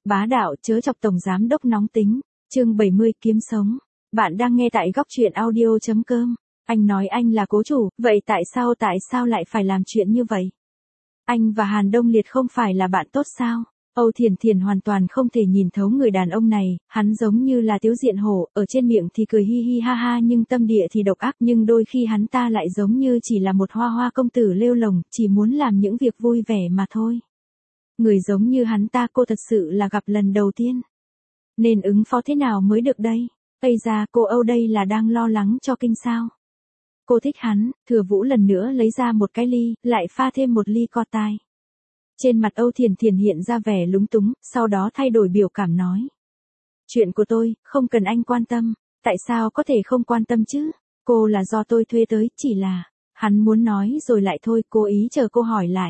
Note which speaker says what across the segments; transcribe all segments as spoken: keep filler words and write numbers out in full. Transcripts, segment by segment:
Speaker 1: Bá đạo chớ chọc tổng giám đốc nóng tính. Chương bảy mươi kiếm sống. Bạn đang nghe tại góc truyện audio chấm com. Anh nói anh là cố chủ, vậy tại sao tại sao lại phải làm chuyện như vậy? Anh và Hàn Đông Liệt không phải là bạn tốt sao? Âu Thiền Thiền hoàn toàn không thể nhìn thấu người đàn ông này, hắn giống như là Tiếu Diện Hổ, ở trên miệng thì cười hi hi ha ha nhưng tâm địa thì độc ác, nhưng đôi khi hắn ta lại giống như chỉ là một hoa hoa công tử lêu lồng, chỉ muốn làm những việc vui vẻ mà thôi. Người giống như hắn ta cô thật sự là gặp lần đầu tiên. Nên ứng phó thế nào mới được đây? Ây da, cô Âu đây là đang lo lắng cho Kinh sao? Cô thích hắn. Thừa Vũ lần nữa lấy ra một cái ly, lại pha thêm một ly co tai. Trên mặt Âu Thiền Thiền hiện ra vẻ lúng túng, sau đó thay đổi biểu cảm nói. Chuyện của tôi, không cần anh quan tâm. Tại sao có thể không quan tâm chứ? Cô là do tôi thuê tới, chỉ là... Hắn muốn nói rồi lại thôi, cố ý chờ cô hỏi lại.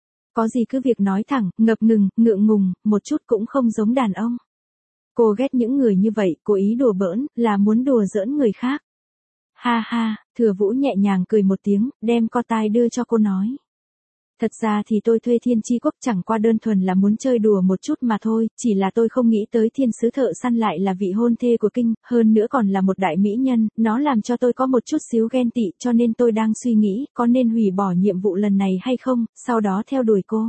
Speaker 1: Có gì cứ việc nói thẳng, ngập ngừng, ngượng ngùng, một chút cũng không giống đàn ông. Cô ghét những người như vậy, cố ý đùa bỡn, là muốn đùa giỡn người khác. Ha ha, Thừa Vũ nhẹ nhàng cười một tiếng, đem co tai đưa cho cô nói. Thật ra thì tôi thuê Thiên Chi Quốc chẳng qua đơn thuần là muốn chơi đùa một chút mà thôi, chỉ là tôi không nghĩ tới thiên sứ thợ săn lại là vị hôn thê của Kinh, hơn nữa còn là một đại mỹ nhân, nó làm cho tôi có một chút xíu ghen tị, cho nên tôi đang suy nghĩ có nên hủy bỏ nhiệm vụ lần này hay không, sau đó theo đuổi cô.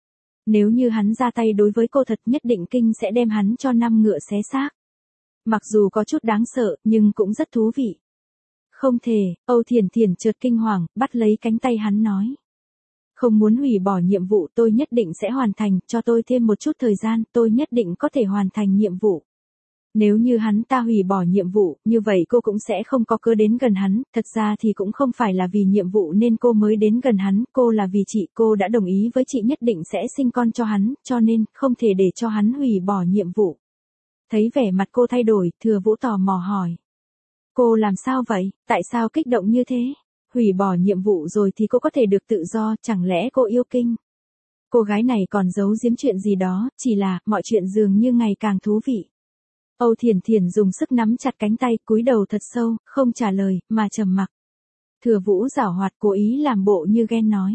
Speaker 1: Nếu như hắn ra tay đối với cô thật nhất định Kinh sẽ đem hắn cho năm ngựa xé xác. Mặc dù có chút đáng sợ, nhưng cũng rất thú vị. Không thể, Âu Thiền Thiền chợt kinh hoàng, bắt lấy cánh tay hắn nói. Không muốn hủy bỏ nhiệm vụ, tôi nhất định sẽ hoàn thành, cho tôi thêm một chút thời gian, tôi nhất định có thể hoàn thành nhiệm vụ. Nếu như hắn ta hủy bỏ nhiệm vụ, như vậy cô cũng sẽ không có cơ đến gần hắn, thật ra thì cũng không phải là vì nhiệm vụ nên cô mới đến gần hắn, cô là vì chị, cô đã đồng ý với chị nhất định sẽ sinh con cho hắn, cho nên không thể để cho hắn hủy bỏ nhiệm vụ. Thấy vẻ mặt cô thay đổi, Thừa Vũ tò mò hỏi. Cô làm sao vậy, tại sao kích động như thế? Hủy bỏ nhiệm vụ rồi thì cô có thể được tự do, chẳng lẽ cô yêu Kinh? Cô gái này còn giấu giếm chuyện gì đó, chỉ là, mọi chuyện dường như ngày càng thú vị. Âu Thiền Thiền dùng sức nắm chặt cánh tay, cúi đầu thật sâu, không trả lời, mà trầm mặc. Thừa Vũ giảo hoạt cố ý làm bộ như ghen nói.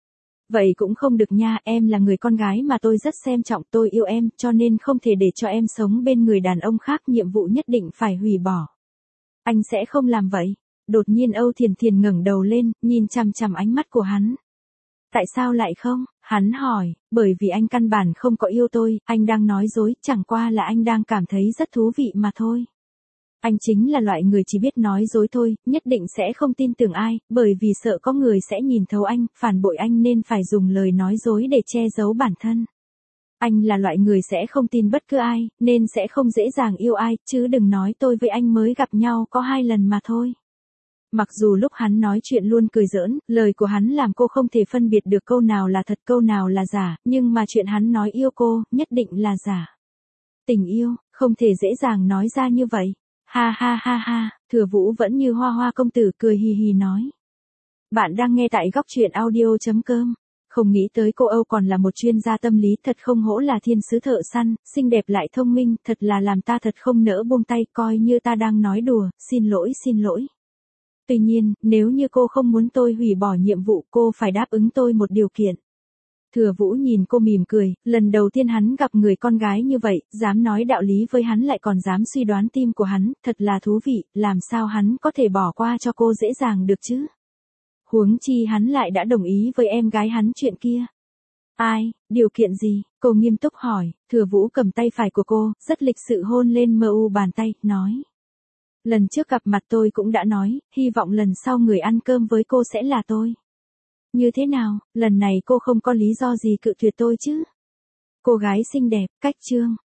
Speaker 1: Vậy cũng không được nha, em là người con gái mà tôi rất xem trọng, tôi yêu em, cho nên không thể để cho em sống bên người đàn ông khác, nhiệm vụ nhất định phải hủy bỏ. Anh sẽ không làm vậy. Đột nhiên Âu Thiền Thiền ngẩng đầu lên, nhìn chằm chằm ánh mắt của hắn. Tại sao lại không? Hắn hỏi, bởi vì anh căn bản không có yêu tôi, anh đang nói dối, chẳng qua là anh đang cảm thấy rất thú vị mà thôi. Anh chính là loại người chỉ biết nói dối thôi, nhất định sẽ không tin tưởng ai, bởi vì sợ có người sẽ nhìn thấu anh, phản bội anh nên phải dùng lời nói dối để che giấu bản thân. Anh là loại người sẽ không tin bất cứ ai, nên sẽ không dễ dàng yêu ai, chứ đừng nói tôi với anh mới gặp nhau có hai lần mà thôi. Mặc dù lúc hắn nói chuyện luôn cười giỡn, lời của hắn làm cô không thể phân biệt được câu nào là thật câu nào là giả, nhưng mà chuyện hắn nói yêu cô, nhất định là giả. Tình yêu, không thể dễ dàng nói ra như vậy. Ha ha ha ha, Thừa Vũ vẫn như hoa hoa công tử cười hì hì nói. Bạn đang nghe tại góc truyện audio chấm com. Không nghĩ tới cô Âu còn là một chuyên gia tâm lý, thật không hổ là thiên sứ thợ săn, xinh đẹp lại thông minh, thật là làm ta thật không nỡ buông tay, coi như ta đang nói đùa, xin lỗi xin lỗi. Tuy nhiên, nếu như cô không muốn tôi hủy bỏ nhiệm vụ, cô phải đáp ứng tôi một điều kiện. Thừa Vũ nhìn cô mỉm cười, lần đầu tiên hắn gặp người con gái như vậy, dám nói đạo lý với hắn lại còn dám suy đoán tim của hắn, thật là thú vị, làm sao hắn có thể bỏ qua cho cô dễ dàng được chứ? Huống chi hắn lại đã đồng ý với em gái hắn chuyện kia. Ai, điều kiện gì? Cô nghiêm túc hỏi. Thừa Vũ cầm tay phải của cô, rất lịch sự hôn lên mờ u bàn tay, nói. Lần trước gặp mặt tôi cũng đã nói, hy vọng lần sau người ăn cơm với cô sẽ là tôi. Như thế nào, lần này cô không có lý do gì cự tuyệt tôi chứ? Cô gái xinh đẹp, cách chương.